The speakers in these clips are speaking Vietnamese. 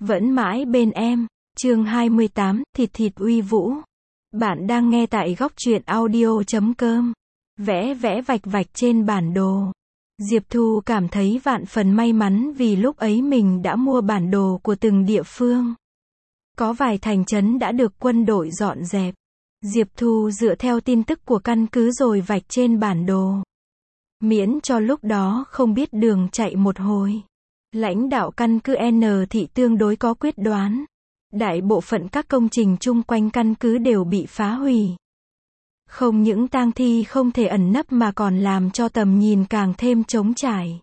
vẫn mãi bên em. Chương 28, thịt thịt uy vũ. Bạn đang nghe tại góc truyện audio.com. Vẽ vẽ vạch vạch trên bản đồ. Diệp Thu cảm thấy vạn phần may mắn vì lúc ấy mình đã mua bản đồ của từng địa phương. Có vài thành trấn đã được quân đội dọn dẹp. Diệp Thu dựa theo tin tức của căn cứ rồi vạch trên bản đồ. Miễn cho lúc đó không biết đường chạy một hồi. Lãnh đạo căn cứ N thị tương đối có quyết đoán. Đại bộ phận các công trình chung quanh căn cứ đều bị phá hủy. Không những tang thi không thể ẩn nấp mà còn làm cho tầm nhìn càng thêm trống trải.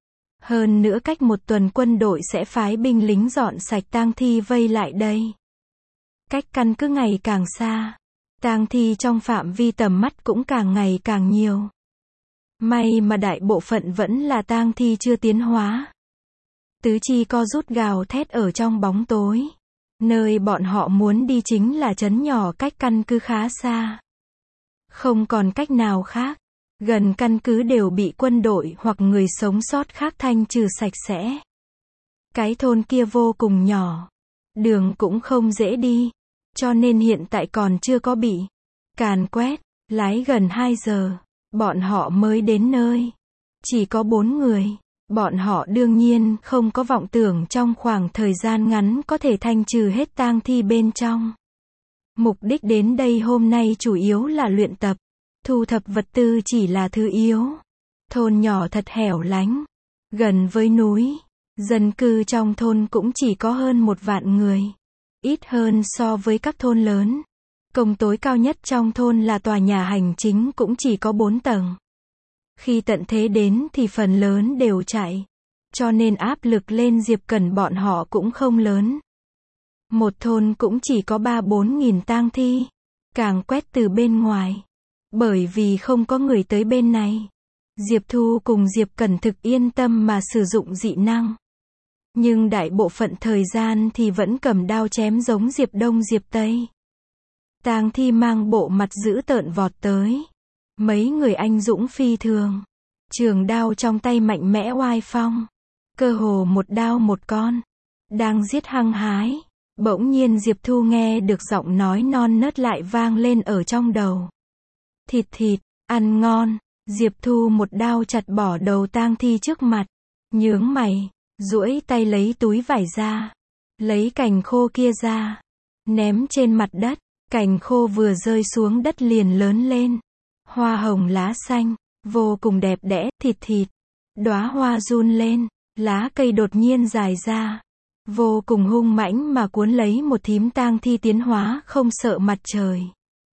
Hơn nữa cách một tuần quân đội sẽ phái binh lính dọn sạch tang thi vây lại đây. Cách căn cứ ngày càng xa. Tang thi trong phạm vi tầm mắt cũng càng ngày càng nhiều. May mà đại bộ phận vẫn là tang thi chưa tiến hóa. Tứ chi co rút gào thét ở trong bóng tối. Nơi bọn họ muốn đi chính là trấn nhỏ cách căn cứ khá xa. Không còn cách nào khác. Gần căn cứ đều bị quân đội hoặc người sống sót khác thanh trừ sạch sẽ. Cái thôn kia vô cùng nhỏ. Đường cũng không dễ đi. Cho nên hiện tại còn chưa có bị càn quét. Lái gần 2 giờ. Bọn họ mới đến nơi. Chỉ có 4 người. Bọn họ đương nhiên không có vọng tưởng trong khoảng thời gian ngắn có thể thanh trừ hết tang thi bên trong. Mục đích đến đây hôm nay chủ yếu là luyện tập. Thu thập vật tư chỉ là thứ yếu. Thôn nhỏ thật hẻo lánh. Gần với núi. Dân cư trong thôn cũng chỉ có hơn 1 vạn người. Ít hơn so với các thôn lớn. Công tối cao nhất trong thôn là tòa nhà hành chính cũng chỉ có 4 tầng. Khi tận thế đến thì phần lớn đều chạy. Cho nên áp lực lên Diệp Cẩn bọn họ cũng không lớn. Một thôn cũng chỉ có 3-4 nghìn tang thi. Càng quét từ bên ngoài. Bởi vì không có người tới bên này. Diệp Thu cùng Diệp Cẩn thực yên tâm mà sử dụng dị năng. Nhưng đại bộ phận thời gian thì vẫn cầm đao chém giống Diệp Đông Diệp Tây. Tang thi mang bộ mặt dữ tợn vọt tới. Mấy người anh dũng phi thường. Trường đao trong tay mạnh mẽ oai phong. Cơ hồ một đao một con. Đang giết hăng hái. Bỗng nhiên Diệp Thu nghe được giọng nói non nớt lại vang lên ở trong đầu. Thịt thịt, ăn ngon. Diệp Thu một đao chặt bỏ đầu tang thi trước mặt. Nhướng mày, duỗi tay lấy túi vải ra. Lấy cành khô kia ra. Ném trên mặt đất. Cành khô vừa rơi xuống đất liền lớn lên. Hoa hồng lá xanh, vô cùng đẹp đẽ, thịt thịt. Đóa hoa run lên, lá cây đột nhiên dài ra. Vô cùng hung mãnh mà cuốn lấy một thím tang thi tiến hóa không sợ mặt trời.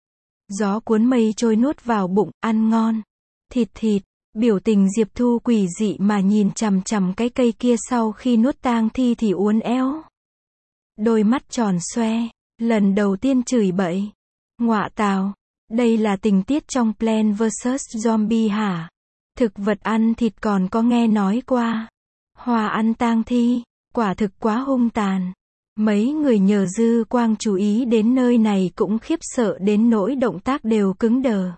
Gió cuốn mây trôi nuốt vào bụng, ăn ngon. Thịt thịt, biểu tình Diệp Thu quỷ dị mà nhìn chằm chằm cái cây kia sau khi nuốt tang thi thì uốn éo. Đôi mắt tròn xoe, lần đầu tiên chửi bậy. Ngọa tào. Đây là tình tiết trong Plants vs Zombie hả? Thực vật ăn thịt còn có nghe nói qua. Hoa ăn tang thi, quả thực quá hung tàn. Mấy người nhờ dư quang chú ý đến nơi này cũng khiếp sợ đến nỗi động tác đều cứng đờ.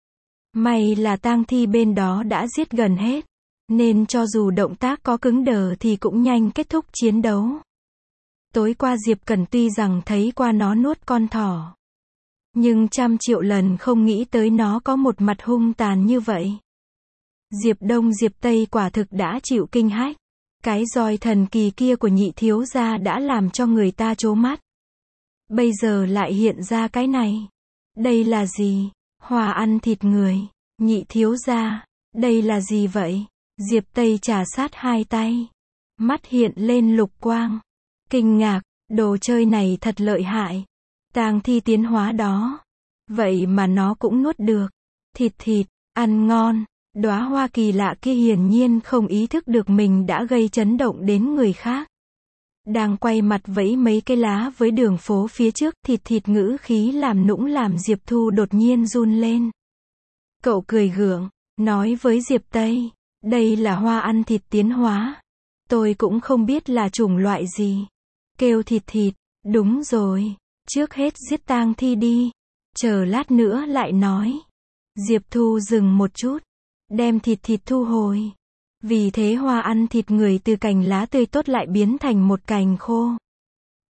May là tang thi bên đó đã giết gần hết. Nên cho dù động tác có cứng đờ thì cũng nhanh kết thúc chiến đấu. Tối qua Diệp Cẩn tuy rằng thấy qua nó nuốt con thỏ. Nhưng trăm triệu lần không nghĩ tới nó có một mặt hung tàn như vậy. Diệp Đông Diệp Tây quả thực đã chịu kinh hách. Cái roi thần kỳ kia của nhị thiếu gia đã làm cho người ta trố mắt. Bây giờ lại hiện ra cái này. Đây là gì? Hoa ăn thịt người. Nhị thiếu gia. Đây là gì vậy? Diệp Tây trà sát hai tay. Mắt hiện lên lục quang. Kinh ngạc, đồ chơi này thật lợi hại. Tang thi tiến hóa đó. Vậy mà nó cũng nuốt được. Thịt thịt, ăn ngon. Đóa hoa kỳ lạ kia hiển nhiên không ý thức được mình đã gây chấn động đến người khác. Đang quay mặt vẫy mấy cây lá với đường phố phía trước, thịt thịt ngữ khí làm nũng làm Diệp Thu đột nhiên run lên. Cậu cười gượng, nói với Diệp Tây, đây là hoa ăn thịt tiến hóa. Tôi cũng không biết là chủng loại gì. Kêu thịt thịt, đúng rồi, trước hết giết tang thi đi, chờ lát nữa lại nói. Diệp Thu dừng một chút, đem thịt thịt thu hồi. Vì thế hoa ăn thịt người từ cành lá tươi tốt lại biến thành một cành khô.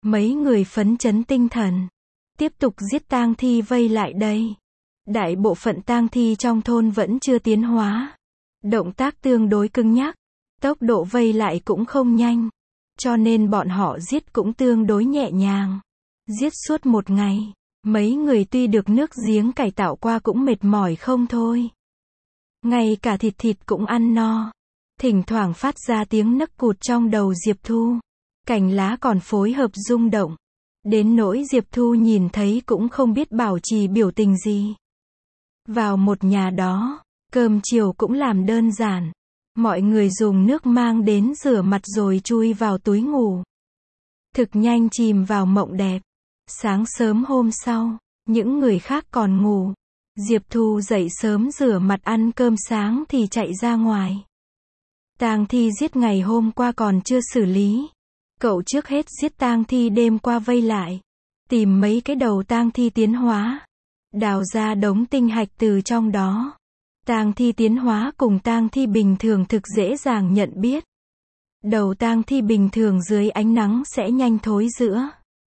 Mấy người phấn chấn tinh thần. Tiếp tục giết tang thi vây lại đây. Đại bộ phận tang thi trong thôn vẫn chưa tiến hóa. Động tác tương đối cứng nhắc. Tốc độ vây lại cũng không nhanh. Cho nên bọn họ giết cũng tương đối nhẹ nhàng. Giết suốt một ngày. Mấy người tuy được nước giếng cải tạo qua cũng mệt mỏi không thôi. Ngay cả thịt cũng ăn no. Thỉnh thoảng phát ra tiếng nấc cụt trong đầu Diệp Thu. Cành lá còn phối hợp rung động. Đến nỗi Diệp Thu nhìn thấy cũng không biết bảo trì biểu tình gì. Vào một nhà đó, cơm chiều cũng làm đơn giản. Mọi người dùng nước mang đến rửa mặt rồi chui vào túi ngủ. Thực nhanh chìm vào mộng đẹp. Sáng sớm hôm sau, những người khác còn ngủ. Diệp Thu dậy sớm rửa mặt ăn cơm sáng thì chạy ra ngoài. Tang thi giết ngày hôm qua còn chưa xử lý. Cậu trước hết giết tang thi đêm qua vây lại. Tìm mấy cái đầu tang thi tiến hóa. Đào ra đống tinh hạch từ trong đó. Tang thi tiến hóa cùng tang thi bình thường thực dễ dàng nhận biết. Đầu tang thi bình thường dưới ánh nắng sẽ nhanh thối rữa.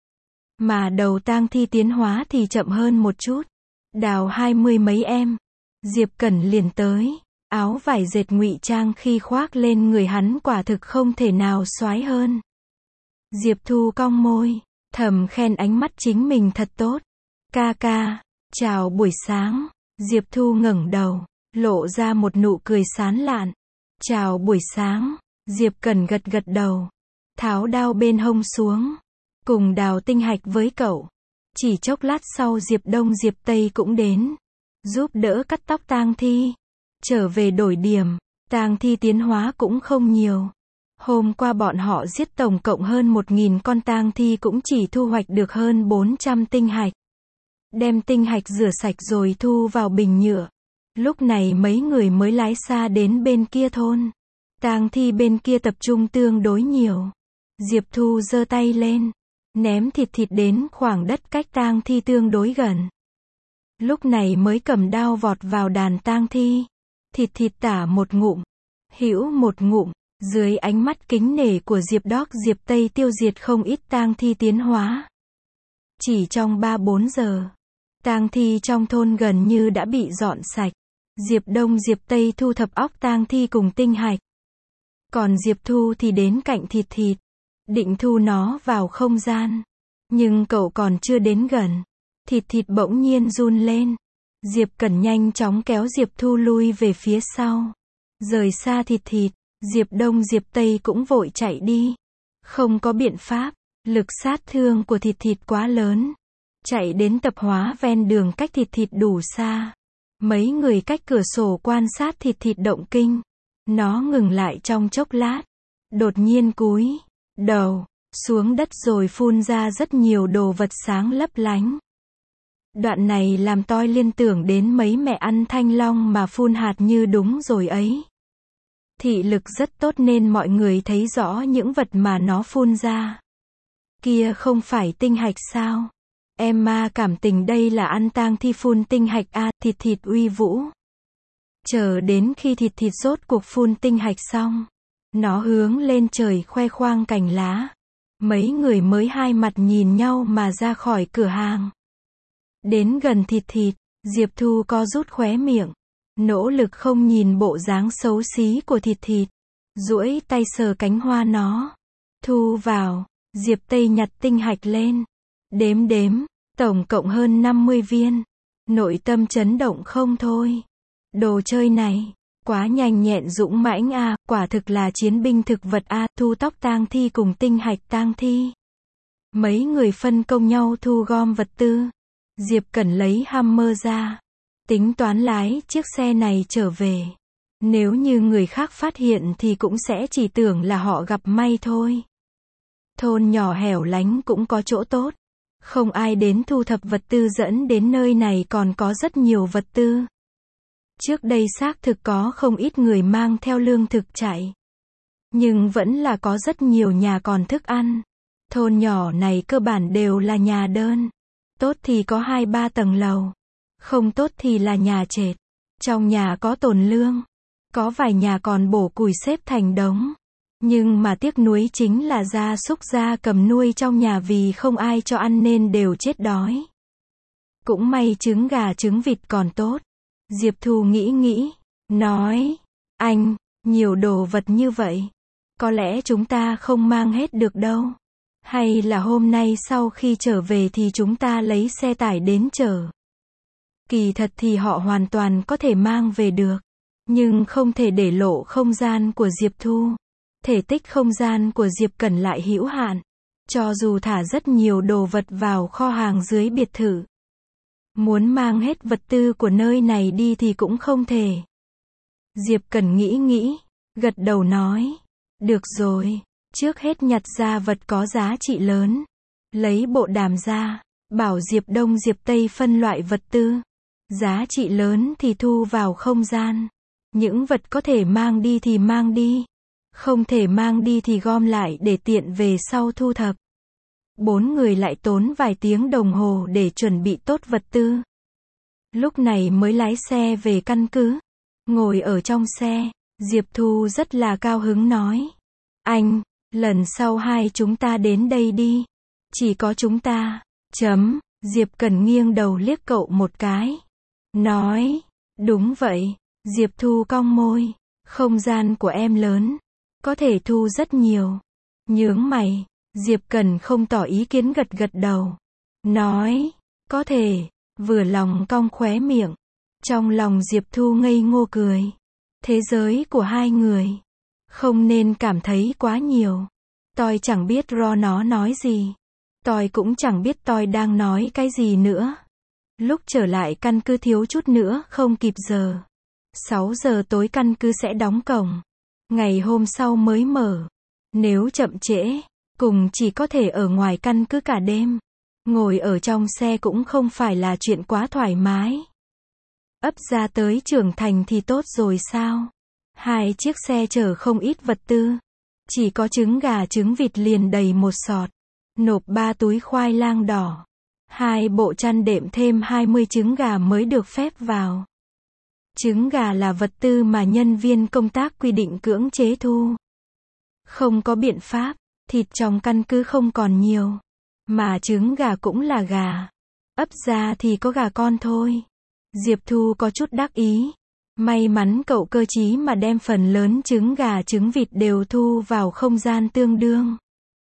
Mà đầu tang thi tiến hóa thì chậm hơn một chút. Đào 20 mấy em. Diệp Cẩn liền tới. Áo vải dệt ngụy trang khi khoác lên người hắn quả thực không thể nào soái hơn. Diệp Thu cong môi, thầm khen ánh mắt chính mình thật tốt. Ca ca, chào buổi sáng. Diệp Thu ngẩng đầu, lộ ra một nụ cười sán lạn. Chào buổi sáng. Diệp Cẩn gật gật đầu, tháo đao bên hông xuống, cùng đào tinh hạch với cậu. Chỉ chốc lát sau Diệp Đông Diệp Tây cũng đến, giúp đỡ cắt tóc tang thi. Trở về đổi điểm, tang thi tiến hóa cũng không nhiều. Hôm qua bọn họ giết tổng cộng hơn 1000 con tang thi cũng chỉ thu hoạch được hơn 400 tinh hạch. Đem tinh hạch rửa sạch rồi thu vào bình nhựa. Lúc này mấy người mới lái xa đến bên kia thôn. Tang thi bên kia tập trung tương đối nhiều. Diệp Thu giơ tay lên, ném thịt đến khoảng đất cách tang thi tương đối gần. Lúc này mới cầm đao vọt vào đàn tang thi. Thịt tả một ngụm, hữu một ngụm. Dưới ánh mắt kính nể của Diệp Đốc Diệp Tây tiêu diệt không ít tang thi tiến hóa. Chỉ trong 3-4 giờ, tang thi trong thôn gần như đã bị dọn sạch. Diệp Đông Diệp Tây thu thập óc tang thi cùng tinh hạch. Còn Diệp Thu thì đến cạnh thịt, định thu nó vào không gian. Nhưng cậu còn chưa đến gần. Thịt bỗng nhiên run lên. Diệp Cẩn nhanh chóng kéo Diệp Thu lui về phía sau. Rời xa thịt. Diệp Đông Diệp Tây cũng vội chạy đi. Không có biện pháp, lực sát thương của thịt quá lớn. Chạy đến tập hóa ven đường cách thịt đủ xa. Mấy người cách cửa sổ quan sát thịt động kinh. Nó ngừng lại trong chốc lát. Đột nhiên cúi đầu xuống đất rồi phun ra rất nhiều đồ vật sáng lấp lánh. Đoạn này làm tôi liên tưởng đến mấy mẹ ăn thanh long mà phun hạt như đúng rồi ấy. Thị lực rất tốt nên mọi người thấy rõ những vật mà nó phun ra. Kia không phải tinh hạch sao? Emma cảm tình đây là ăn tang thi phun tinh hạch à, thịt uy vũ. Chờ đến khi thịt rốt cuộc phun tinh hạch xong, nó hướng lên trời khoe khoang cành lá. Mấy người mới hai mặt nhìn nhau mà ra khỏi cửa hàng. Đến gần thịt, Diệp Thu co rút khóe miệng. Nỗ lực không nhìn bộ dáng xấu xí của thịt. Duỗi tay sờ cánh hoa nó. Thu vào. Diệp Tây nhặt tinh hạch lên. Đếm. Tổng cộng hơn 50 viên. Nội tâm chấn động không thôi. Đồ chơi này. Quá nhanh nhẹn dũng mãnh à. Quả thực là chiến binh thực vật à. Thu tóc tang thi cùng tinh hạch tang thi. Mấy người phân công nhau thu gom vật tư. Diệp Cẩn lấy hammer ra. Tính toán lái chiếc xe này trở về. Nếu như người khác phát hiện thì cũng sẽ chỉ tưởng là họ gặp may thôi. Thôn nhỏ hẻo lánh cũng có chỗ tốt. Không ai đến thu thập vật tư dẫn đến nơi này còn có rất nhiều vật tư. Trước đây xác thực có không ít người mang theo lương thực chạy. Nhưng vẫn là có rất nhiều nhà còn thức ăn. Thôn nhỏ này cơ bản đều là nhà đơn. Tốt thì có 2-3 tầng lầu. Không tốt thì là nhà trệt. Trong nhà có tồn lương. Có vài nhà còn bổ củi xếp thành đống. Nhưng mà tiếc nuối chính là gia súc gia cầm nuôi trong nhà vì không ai cho ăn nên đều chết đói. Cũng may trứng gà trứng vịt còn tốt. Diệp Thu nghĩ, nói, anh, nhiều đồ vật như vậy. Có lẽ chúng ta không mang hết được đâu. Hay là hôm nay sau khi trở về thì chúng ta lấy xe tải đến chở. Kỳ thật thì họ hoàn toàn có thể mang về được. Nhưng không thể để lộ không gian của Diệp Thu. Thể tích không gian của Diệp Cẩn lại hữu hạn. Cho dù thả rất nhiều đồ vật vào kho hàng dưới biệt thự. Muốn mang hết vật tư của nơi này đi thì cũng không thể. Diệp Cẩn nghĩ, gật đầu nói. Được rồi, trước hết nhặt ra vật có giá trị lớn. Lấy bộ đàm ra, bảo Diệp Đông Diệp Tây phân loại vật tư. Giá trị lớn thì thu vào không gian. Những vật có thể mang đi thì mang đi. Không thể mang đi thì gom lại để tiện về sau thu thập. 4 người lại tốn vài tiếng đồng hồ để chuẩn bị tốt vật tư. Lúc này mới lái xe về căn cứ. Ngồi ở trong xe, Diệp Thu rất là cao hứng nói. Anh, lần sau hai chúng ta đến đây đi. Chỉ có chúng ta. Diệp Cẩn nghiêng đầu liếc cậu một cái. Nói, đúng vậy. Diệp Thu cong môi. Không gian của em lớn. Có thể thu rất nhiều. Nhướng mày. Diệp Cẩn không tỏ ý kiến gật đầu. Nói, có thể. Vừa lòng cong khóe miệng. Trong lòng Diệp Thu ngây ngô cười. Thế giới của hai người. Không nên cảm thấy quá nhiều. Tôi chẳng biết nó nói gì. Tôi cũng chẳng biết tôi đang nói cái gì nữa. Lúc trở lại căn cứ thiếu chút nữa không kịp giờ. 6 giờ tối căn cứ sẽ đóng cổng. Ngày hôm sau mới mở. Nếu chậm trễ, cùng chỉ có thể ở ngoài căn cứ cả đêm. Ngồi ở trong xe cũng không phải là chuyện quá thoải mái. Ấp ra tới trưởng thành thì tốt rồi sao? 2 chiếc xe chở không ít vật tư. Chỉ có trứng gà trứng vịt liền đầy một sọt. Nộp 3 túi khoai lang đỏ. 2 bộ chăn đệm thêm 20 trứng gà mới được phép vào. Trứng gà là vật tư mà nhân viên công tác quy định cưỡng chế thu. Không có biện pháp, thịt trong căn cứ không còn nhiều. Mà trứng gà cũng là gà. Ấp ra thì có gà con thôi. Diệp Thu có chút đắc ý. May mắn cậu cơ trí mà đem phần lớn trứng gà trứng vịt đều thu vào không gian tương đương.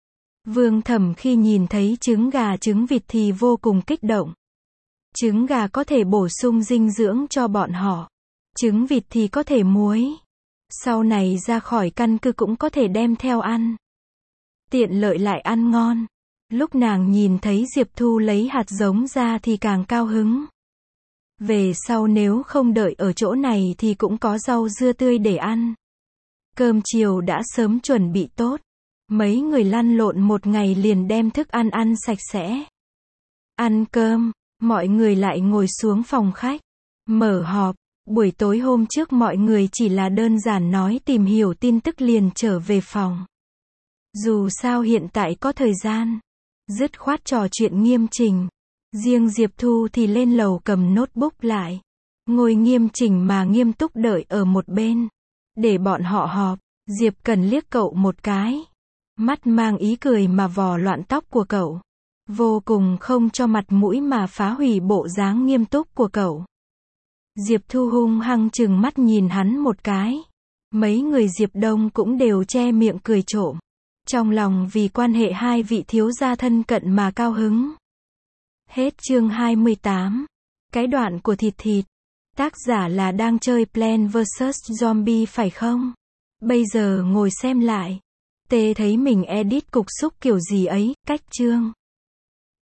Vương Thẩm khi nhìn thấy trứng gà trứng vịt thì vô cùng kích động. Trứng gà có thể bổ sung dinh dưỡng cho bọn họ. Trứng vịt thì có thể muối. Sau này ra khỏi căn cứ cũng có thể đem theo ăn. Tiện lợi lại ăn ngon. Lúc nàng nhìn thấy Diệp Thu lấy hạt giống ra thì càng cao hứng. Về sau nếu không đợi ở chỗ này thì cũng có rau dưa tươi để ăn. Cơm chiều đã sớm chuẩn bị tốt. Mấy người lăn lộn một ngày liền đem thức ăn ăn sạch sẽ. Ăn cơm, mọi người lại ngồi xuống phòng khách. Mở họp, buổi tối hôm trước mọi người chỉ là đơn giản nói tìm hiểu tin tức liền trở về phòng. Dù sao hiện tại có thời gian. Dứt khoát trò chuyện nghiêm chỉnh. Riêng Diệp Thu thì lên lầu cầm notebook lại. Ngồi nghiêm chỉnh mà nghiêm túc đợi ở một bên. Để bọn họ họp, Diệp Cần liếc cậu một cái. Mắt mang ý cười mà vò loạn tóc của cậu. Vô cùng không cho mặt mũi mà phá hủy bộ dáng nghiêm túc của cậu. Diệp Thu hung hăng trừng mắt nhìn hắn một cái. Mấy người Diệp Đông cũng đều che miệng cười trộm. Trong lòng vì quan hệ hai vị thiếu gia thân cận mà cao hứng. Hết chương 28. Cái đoạn của thịt thịt. Tác giả là đang chơi Plants vs Zombie phải không? Bây giờ ngồi xem lại. Tê thấy mình edit cục xúc kiểu gì ấy, cách chương.